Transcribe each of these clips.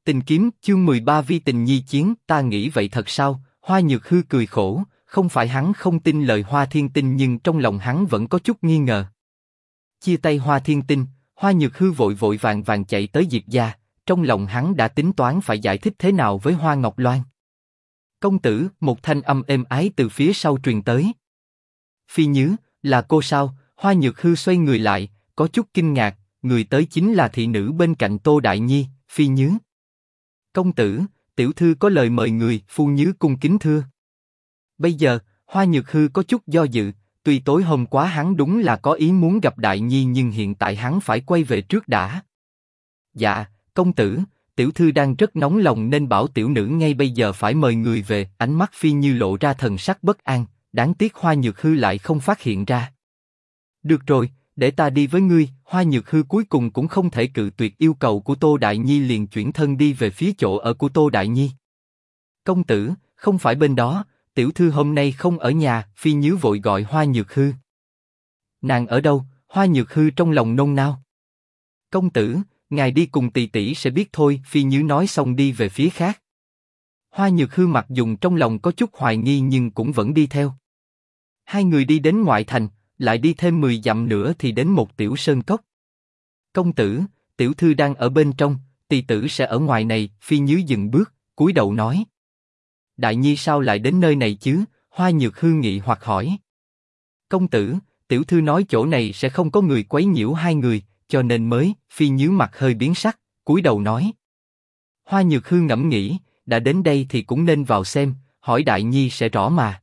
Tình kiếm, chương 13 vi tình nhi chiến, ta nghĩ vậy thật sao? Hoa Nhược Hư cười khổ, không phải hắn không tin lời Hoa Thiên Tinh nhưng trong lòng hắn vẫn có chút nghi ngờ. Chia tay Hoa Thiên Tinh, Hoa Nhược Hư vội vội vàng vàng chạy tới Diệp gia, trong lòng hắn đã tính toán phải giải thích thế nào với Hoa Ngọc Loan. Công tử, một thanh âm êm ái từ phía sau truyền tới. Phi Nhứ, là cô sao? Hoa Nhược Hư xoay người lại, có chút kinh ngạc, người tới chính là thị nữ bên cạnh Tô Đại Nhi, Phi Nhứ. Công tử, tiểu thư có lời mời người, Phu Nhứ cung kính thưa. Bây giờ, Hoa Nhược Hư có chút do dự, tuy tối hôm qua hắn đúng là có ý muốn gặp Đại Nhi nhưng hiện tại hắn phải quay về trước đã. Dạ, công tử, tiểu thư đang rất nóng lòng nên bảo tiểu nữ ngay bây giờ phải mời người về. Ánh mắt Phi Như lộ ra thần sắc bất an, đáng tiếc Hoa Nhược Hư lại không phát hiện ra. Được rồi, để ta đi với ngươi. Hoa Nhược Hư cuối cùng cũng không thể cự tuyệt yêu cầu của Tô Đại Nhi, liền chuyển thân đi về phía chỗ ở của Tô Đại Nhi. Công tử, không phải bên đó, tiểu thư hôm nay không ở nhà. Phi Nhứ vội gọi Hoa Nhược Hư. Nàng ở đâu? Hoa Nhược Hư trong lòng nôn nao. Công tử, ngài đi cùng tỷ tỷ sẽ biết thôi. Phi Nhứ nói xong đi về phía khác. Hoa Nhược Hư mặc dùng trong lòng có chút hoài nghi nhưng cũng vẫn đi theo. Hai người đi đến ngoại thành, lại đi thêm 10 dặm nữa thì đến một tiểu sơn cốc. Công tử, tiểu thư đang ở bên trong, tỷ tử sẽ ở ngoài này. Phi Nhứ dừng bước, cúi đầu nói. Đại Nhi sao lại đến nơi này chứ? Hoa Nhược Hư nghi hoặc hỏi. Công tử, tiểu thư nói chỗ này sẽ không có người quấy nhiễu hai người, cho nên mới. Phi Nhứ mặt hơi biến sắc, cúi đầu nói. Hoa Nhược Hư ngẫm nghĩ, đã đến đây thì cũng nên vào xem, hỏi Đại Nhi sẽ rõ mà.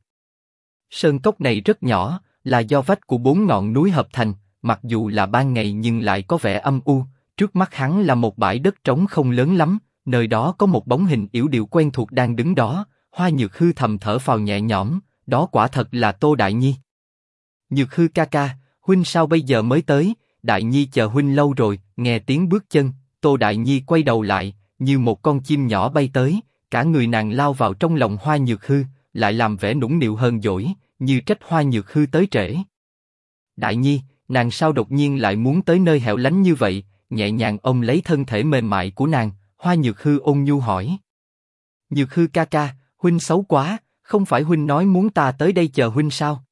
Sơn cốc này rất nhỏ, là do vách của 4 ngọn núi hợp thành, mặc dù là ban ngày nhưng lại có vẻ âm u. Trước mắt hắn là một bãi đất trống không lớn lắm, nơi đó có một bóng hình yểu điệu quen thuộc đang đứng đó. Hoa Nhược Hư thầm thở phào nhẹ nhõm, đó quả thật là Tô Đại Nhi. Nhược Hư ca ca, huynh sao bây giờ mới tới? Đại Nhi chờ huynh lâu rồi. Nghe tiếng bước chân, Tô Đại Nhi quay đầu lại, như một con chim nhỏ bay tới, cả người nàng lao vào trong lòng Hoa Nhược Hư, lại làm vẻ nũng nịu hờn dỗi, như trách Hoa Nhược Hư tới trễ. Đại Nhi, nàng sao đột nhiên lại muốn tới nơi hẻo lánh như vậy? Nhẹ nhàng ôm lấy thân thể mềm mại của nàng, Hoa Nhược Hư ôn nhu hỏi. Nhược Hư ca ca, huynh xấu quá, không phải huynh nói muốn ta tới đây chờ huynh sao?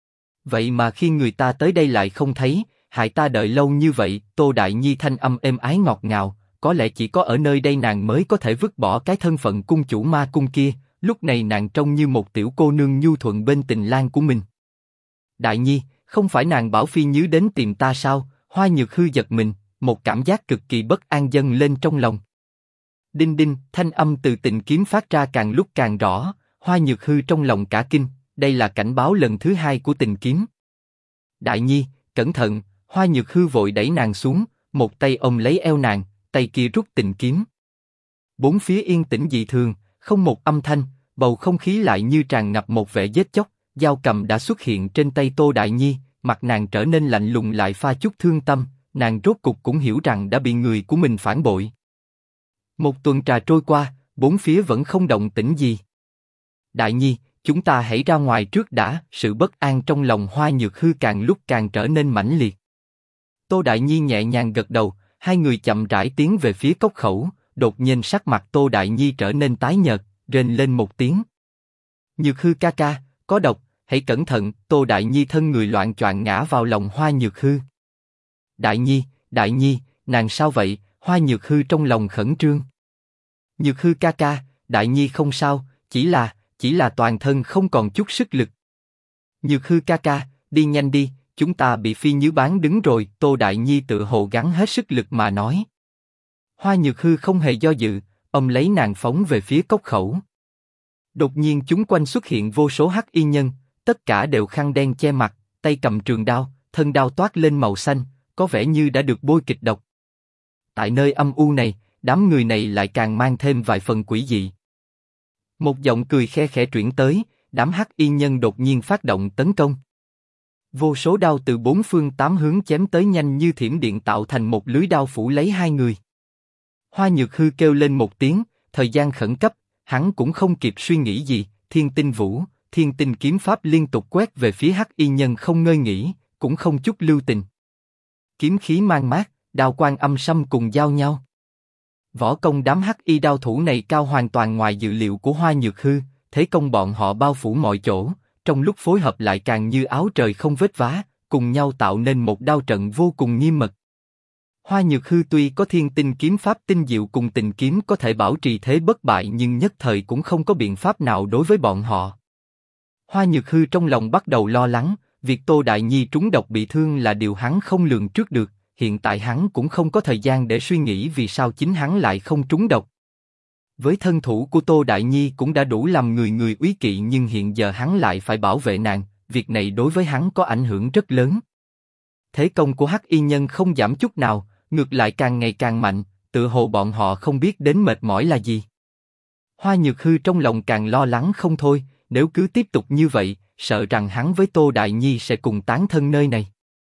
Vậy mà khi người ta tới đây lại không thấy, hại ta đợi lâu như vậy. Tô Đại Nhi thanh âm êm ái ngọt ngào, có lẽ chỉ có ở nơi đây nàng mới có thể vứt bỏ cái thân phận cung chủ ma cung kia. Lúc này nàng trông như một tiểu cô nương nhu thuận bên tình lang của mình. Đại Nhi, không phải nàng bảo Phi Nhứ đến tìm ta sao? Hoa Nhược Hư giật mình, một cảm giác cực kỳ bất an dâng lên trong lòng. Đinh đinh, thanh âm từ Tịnh kiếm phát ra càng lúc càng rõ. Hoa Nhược Hư trong lòng cả kinh, đây là cảnh báo lần thứ 2 của Tịnh kiếm. Đại Nhi, cẩn thận! Hoa Nhược Hư vội đẩy nàng xuống, một tay ôm lấy eo nàng, tay kia rút Tịnh kiếm. Bốn phía yên tĩnh dị thường, không một âm thanh, bầu không khí lại như tràn ngập một vẻ giết chóc. Dao cầm đã xuất hiện trên tay Tô Đại Nhi, mặt nàng trở nên lạnh lùng lại pha chút thương tâm. Nàng rốt cục cũng hiểu rằng đã bị người của mình phản bội. Một tuần trà trôi qua, bốn phía vẫn không động tĩnh gì. Đại Nhi, chúng ta hãy ra ngoài trước đã. Sự bất an trong lòng Hoa Nhược Hư càng lúc càng trở nên mãnh liệt. Tô Đại Nhi nhẹ nhàng gật đầu, hai người chậm rãi tiến về phía cốc khẩu. Đột nhiên sắc mặt Tô Đại Nhi trở nên tái nhợt, rên lên một tiếng. Nhược Hư ca ca, có độc, hãy cẩn thận. Tô Đại Nhi thân người loạng choạng ngã vào lòng Hoa Nhược Hư. Đại Nhi, nàng sao vậy? Hoa Nhược Hư trong lòng khẩn trương. Nhược Hư ca ca, Đại Nhi không sao, chỉ là toàn thân không còn chút sức lực. Nhược Hư ca ca, đi nhanh đi, chúng ta bị Phi Nhứ bán đứng rồi. Tô Đại Nhi tự hồ gắng hết sức lực mà nói. Hoa Nhược Hư không hề do dự, ôm lấy nàng phóng về phía cốc khẩu. Đột nhiên chúng quanh xuất hiện vô số hắc y nhân, tất cả đều khăn đen che mặt, tay cầm trường đao, thân đao toát lên màu xanh, có vẻ như đã được bôi kịch độc. Tại nơi âm u này, đám người này lại càng mang thêm vài phần quỷ dị. Một giọng cười khe khẽ truyền tới, đám hắc y nhân đột nhiên phát động tấn công. Vô số đao từ 4 phương 8 hướng chém tới nhanh như thiểm điện tạo thành một lưới đao phủ lấy hai người. Hoa Nhược Hư kêu lên một tiếng, thời gian khẩn cấp, hắn cũng không kịp suy nghĩ gì, Thiên Tinh Vũ, Thiên Tinh kiếm pháp liên tục quét về phía hắc y nhân không ngơi nghỉ, cũng không chút lưu tình. Kiếm khí mang mát, đao quang âm sâm cùng giao nhau. Võ công đám hắc y đao thủ này cao hoàn toàn ngoài dự liệu của Hoa Nhược Hư, thế công bọn họ bao phủ mọi chỗ, trong lúc phối hợp lại càng như áo trời không vết vá, cùng nhau tạo nên một đao trận vô cùng nghiêm mật. Hoa Nhược Hư tuy có thiên tinh kiếm pháp tinh diệu cùng tình kiếm có thể bảo trì thế bất bại nhưng nhất thời cũng không có biện pháp nào đối với bọn họ. Hoa Nhược Hư trong lòng bắt đầu lo lắng, việc Tô Đại Nhi trúng độc bị thương là điều hắn không lường trước được, hiện tại hắn cũng không có thời gian để suy nghĩ vì sao chính hắn lại không trúng độc. Với thân thủ của Tô Đại Nhi cũng đã đủ làm người người úy kỵ nhưng hiện giờ hắn lại phải bảo vệ nàng, việc này đối với hắn có ảnh hưởng rất lớn. Thế công của hắc y nhân không giảm chút nào, ngược lại càng ngày càng mạnh, tự hồ bọn họ không biết đến mệt mỏi là gì. Hoa Nhược Hư trong lòng càng lo lắng không thôi, nếu cứ tiếp tục như vậy, sợ rằng hắn với Tô Đại Nhi sẽ cùng tán thân nơi này.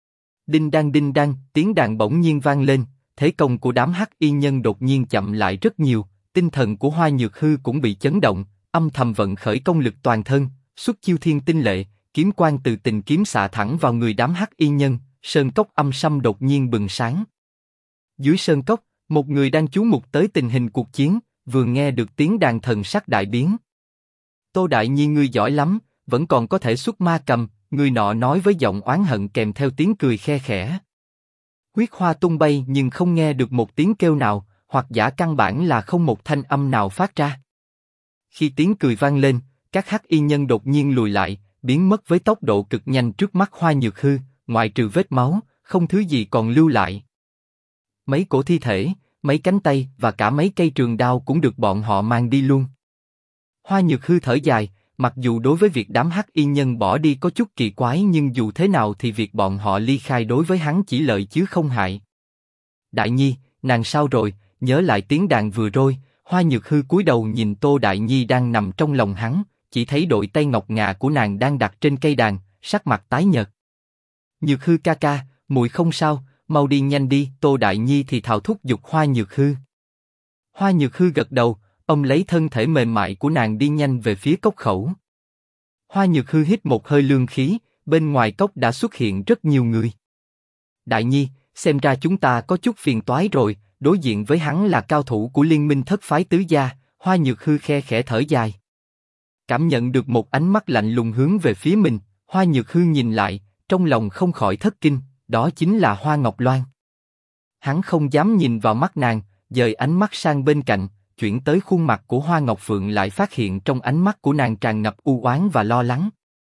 Đinh đăng, tiếng đàn bỗng nhiên vang lên, thế công của đám hắc y nhân đột nhiên chậm lại rất nhiều, tinh thần của Hoa Nhược Hư cũng bị chấn động, âm thầm vận khởi công lực toàn thân, xuất chiêu thiên tinh lệ, kiếm quang từ tình kiếm xạ thẳng vào người đám hắc y nhân, sơn cốc âm sâm đột nhiên bừng sáng. Dưới sơn cốc, một người đang chú mục tới tình hình cuộc chiến, vừa nghe được tiếng đàn thần sắc đại biến. Tô Đại Nhi ngươi giỏi lắm, vẫn còn có thể xuất ma cầm, người nọ nói với giọng oán hận kèm theo tiếng cười khe khẽ. Huyết hoa tung bay nhưng không nghe được một tiếng kêu nào, hoặc giả căn bản là không một thanh âm nào phát ra. Khi tiếng cười vang lên, các hắc y nhân đột nhiên lùi lại, biến mất với tốc độ cực nhanh trước mắt Hoa Nhược Hư, ngoại trừ vết máu, không thứ gì còn lưu lại. Mấy cổ thi thể, mấy cánh tay và cả mấy cây trường đao cũng được bọn họ mang đi luôn. Hoa Nhược Hư thở dài, mặc dù đối với việc đám hắc y nhân bỏ đi có chút kỳ quái nhưng dù thế nào thì việc bọn họ ly khai đối với hắn chỉ lợi chứ không hại. Đại Nhi, nàng sao rồi? Nhớ lại tiếng đàn vừa rồi, Hoa Nhược Hư cúi đầu nhìn Tô Đại Nhi đang nằm trong lòng hắn, chỉ thấy đôi tay ngọc ngà của nàng đang đặt trên cây đàn, sắc mặt tái nhợt. Nhược Hư ca ca, muội không sao, mau đi nhanh đi. Tô Đại Nhi thì thào thúc giục Hoa Nhược Hư. Hoa Nhược Hư gật đầu, ông lấy thân thể mềm mại của nàng đi nhanh về phía cốc khẩu. Hoa Nhược Hư hít một hơi lương khí, bên ngoài cốc đã xuất hiện rất nhiều người. Đại Nhi, xem ra chúng ta có chút phiền toái rồi. Đối diện với hắn là cao thủ của liên minh thất phái tứ gia. Hoa Nhược Hư khe khẽ thở dài. Cảm nhận được một ánh mắt lạnh lùng hướng về phía mình, Hoa Nhược Hư nhìn lại, trong lòng không khỏi thất kinh, đó chính là Hoa Ngọc Loan. Hắn không dám nhìn vào mắt nàng, dời ánh mắt sang bên cạnh, chuyển tới khuôn mặt của Hoa Ngọc Phượng lại phát hiện trong ánh mắt của nàng tràn ngập u oán và lo lắng.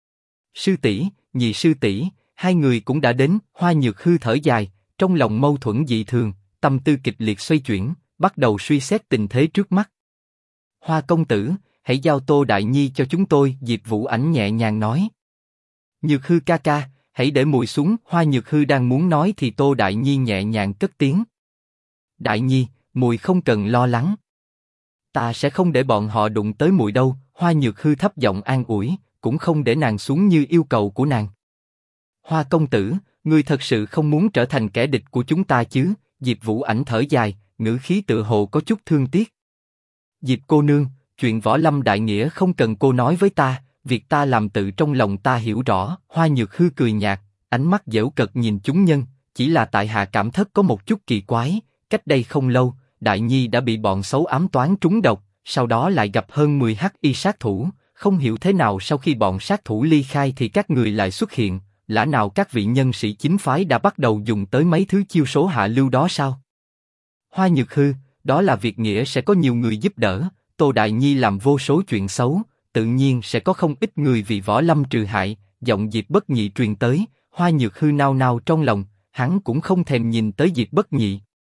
Sư tỷ, nhị sư tỷ, hai người cũng đã đến. Hoa Nhược Hư thở dài, trong lòng mâu thuẫn dị thường, tâm tư kịch liệt xoay chuyển, bắt đầu suy xét tình thế trước mắt. Hoa công tử, hãy giao Tô Đại Nhi cho chúng tôi. Diệp Vũ Ảnh nhẹ nhàng nói. Nhược Hư ca ca, hãy để muội xuống. Hoa Nhược Hư đang muốn nói thì Tô Đại Nhi nhẹ nhàng cất tiếng. Đại Nhi, muội không cần lo lắng. Ta sẽ không để bọn họ đụng tới muội đâu. Hoa Nhược Hư thấp giọng an ủi, cũng không để nàng xuống như yêu cầu của nàng. Hoa công tử, ngươi thật sự không muốn trở thành kẻ địch của chúng ta chứ? Diệp Vũ Ảnh thở dài, ngữ khí tự hồ có chút thương tiếc. Diệp cô nương, chuyện võ lâm đại nghĩa không cần cô nói với ta, việc ta làm tự trong lòng ta hiểu rõ. Hoa Nhược Hư cười nhạt, ánh mắt giễu cợt nhìn chúng nhân, chỉ là tại hạ cảm thất có một chút kỳ quái. Cách đây không lâu, Đại Nhi đã bị bọn xấu ám toán trúng độc, sau đó lại gặp hơn 10 hắc y sát thủ, không hiểu thế nào sau khi bọn sát thủ ly khai thì các người lại xuất hiện. Lẽ nào các vị nhân sĩ chính phái đã bắt đầu dùng tới mấy thứ chiêu số hạ lưu đó sao? Hoa Nhược Hư, đó là việc nghĩa sẽ có nhiều người giúp đỡ. Tô Đại Nhi làm vô số chuyện xấu, tự nhiên sẽ có không ít người vì võ lâm trừ hại. Giọng Diệp Bất Nhị truyền tới, Hoa Nhược Hư nao nao trong lòng, hắn cũng không thèm nhìn tới Diệp Bất Nhị.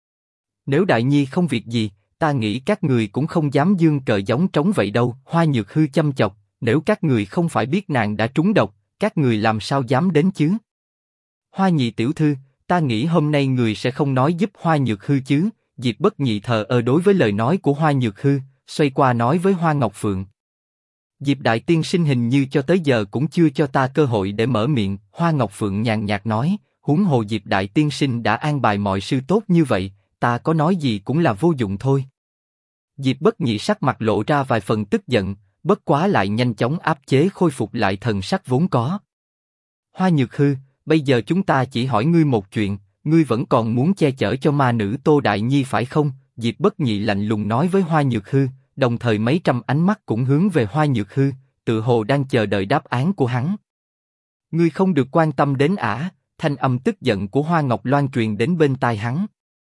Nếu Đại Nhi không việc gì, ta nghĩ các người cũng không dám giương cờ giống trống vậy đâu. Hoa Nhược Hư chăm chọc, nếu các người không phải biết nàng đã trúng độc, các người làm sao dám đến chứ? Hoa Nhị tiểu thư, ta nghĩ hôm nay người sẽ không nói giúp Hoa Nhược Hư chứ? Diệp Bất Nhị thờ ơ đối với lời nói của Hoa Nhược Hư, xoay qua nói với Hoa Ngọc Phượng. Diệp đại tiên sinh hình như cho tới giờ cũng chưa cho ta cơ hội để mở miệng. Hoa Ngọc Phượng nhàn nhạt nói, huống hồ Diệp đại tiên sinh đã an bài mọi sự tốt như vậy, ta có nói gì cũng là vô dụng thôi. Diệp Bất Nhị sắc mặt lộ ra vài phần tức giận, bất quá lại nhanh chóng áp chế khôi phục lại thần sắc vốn có. Hoa Nhược Hư, bây giờ chúng ta chỉ hỏi ngươi một chuyện, ngươi vẫn còn muốn che chở cho ma nữ Tô Đại Nhi phải không? Diệp Bất Nhị lạnh lùng nói với Hoa Nhược Hư, đồng thời mấy trăm ánh mắt cũng hướng về Hoa Nhược Hư, tự hồ đang chờ đợi đáp án của hắn. Ngươi không được quan tâm đến ả, thanh âm tức giận của Hoa Ngọc Loan truyền đến bên tai hắn.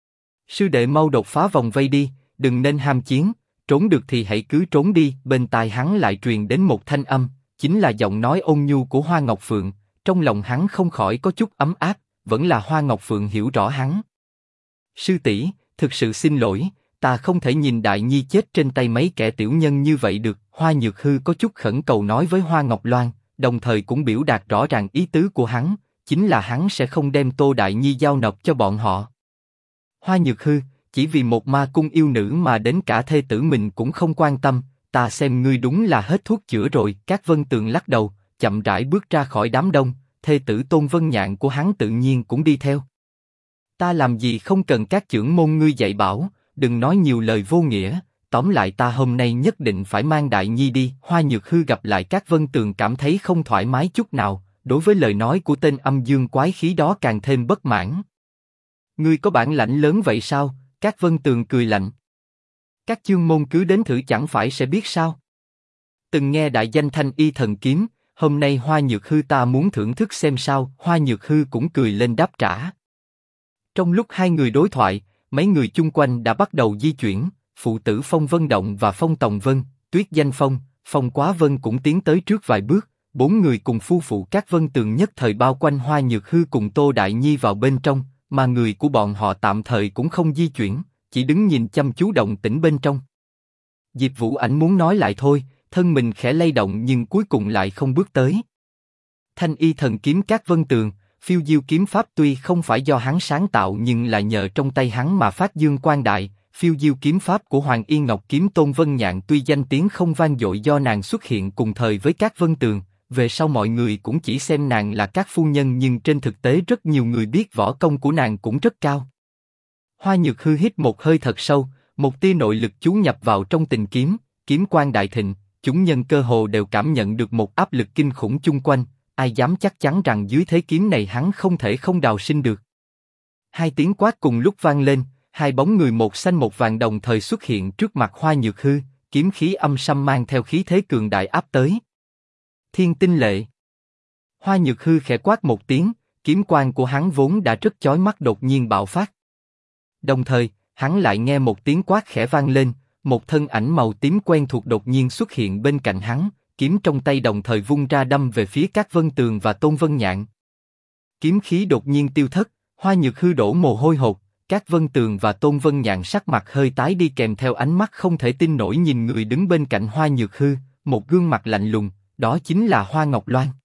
Sư đệ mau đột phá vòng vây đi, đừng nên ham chiến, trốn được thì hãy cứ trốn đi. Bên tai hắn lại truyền đến một thanh âm, chính là giọng nói ôn nhu của Hoa Ngọc Phượng. Trong lòng hắn không khỏi có chút ấm áp, vẫn là Hoa Ngọc Phượng hiểu rõ hắn. Sư tỷ, thực sự xin lỗi, ta không thể nhìn Đại Nhi chết trên tay mấy kẻ tiểu nhân như vậy được. Hoa Nhược Hư có chút khẩn cầu nói với Hoa Ngọc Loan, đồng thời cũng biểu đạt rõ ràng ý tứ của hắn, chính là hắn sẽ không đem Tô Đại Nhi giao nộp cho bọn họ. Hoa Nhược Hư, chỉ vì một ma cung yêu nữ mà đến cả thê tử mình cũng không quan tâm, ta xem ngươi đúng là hết thuốc chữa rồi. Các Vân Tường lắc đầu, chậm rãi bước ra khỏi đám đông, thê tử Tôn Vân Nhạn của hắn tự nhiên cũng đi theo. Ta làm gì không cần các trưởng môn ngươi dạy bảo, đừng nói nhiều lời vô nghĩa, tóm lại ta hôm nay nhất định phải mang Đại Nhi đi. Hoa Nhược Hư gặp lại các Vân Tường cảm thấy không thoải mái chút nào, đối với lời nói của tên âm dương quái khí đó càng thêm bất mãn. Ngươi có bản lãnh lớn vậy sao? Các Vân Tường cười lạnh. Các chương môn cứ đến thử chẳng phải sẽ biết sao? Từng nghe đại danh Thanh Y thần kiếm, hôm nay Hoa Nhược Hư ta muốn thưởng thức xem sao. Hoa Nhược Hư cũng cười lên đáp trả. Trong lúc hai người đối thoại, mấy người chung quanh đã bắt đầu di chuyển. Phụ tử Phong Vân Động và Phong Tòng Vân, Tuyết Danh Phong, Phong Quá Vân cũng tiến tới trước vài bước. Bốn người cùng phu phụ các Vân Tường nhất thời bao quanh Hoa Nhược Hư cùng Tô Đại Nhi vào bên trong, mà người của bọn họ tạm thời cũng không di chuyển, chỉ đứng nhìn chăm chú động tĩnh bên trong. Diệp Vũ Ảnh muốn nói lại thôi, thân mình khẽ lay động nhưng cuối cùng lại không bước tới. Thanh Y thần kiếm các Vân Tường, phiêu diêu kiếm pháp tuy không phải do hắn sáng tạo nhưng là nhờ trong tay hắn mà phát dương quang đại. Phiêu diêu kiếm pháp của Hoàng Yên Ngọc kiếm Tôn Vân Nhạn tuy danh tiếng không vang dội do nàng xuất hiện cùng thời với các Vân Tường, về sau mọi người cũng chỉ xem nàng là các phu nhân nhưng trên thực tế rất nhiều người biết võ công của nàng cũng rất cao. Hoa Nhược Hư hít một hơi thật sâu, một tia nội lực chú nhập vào trong tình kiếm, kiếm quang đại thịnh, chúng nhân cơ hồ đều cảm nhận được một áp lực kinh khủng chung quanh, ai dám chắc chắn rằng dưới thế kiếm này hắn không thể không đào sinh được. Hai tiếng quát cùng lúc vang lên, hai bóng người một xanh một vàng đồng thời xuất hiện trước mặt Hoa Nhược Hư, kiếm khí âm sâm mang theo khí thế cường đại áp tới. Thiên Tinh Lệ. Hoa Nhược Hư khẽ quát một tiếng, kiếm quang của hắn vốn đã rất chói mắt đột nhiên bạo phát. Đồng thời, hắn lại nghe một tiếng quát khẽ vang lên, một thân ảnh màu tím quen thuộc đột nhiên xuất hiện bên cạnh hắn, kiếm trong tay đồng thời vung ra đâm về phía các Vân Tường và Tôn Vân Nhạn. Kiếm khí đột nhiên tiêu thất, Hoa Nhược Hư đổ mồ hôi hột, các Vân Tường và Tôn Vân Nhạn sắc mặt hơi tái đi kèm theo ánh mắt không thể tin nổi nhìn người đứng bên cạnh Hoa Nhược Hư, một gương mặt lạnh lùng, đó chính là Hoa Ngọc Loan.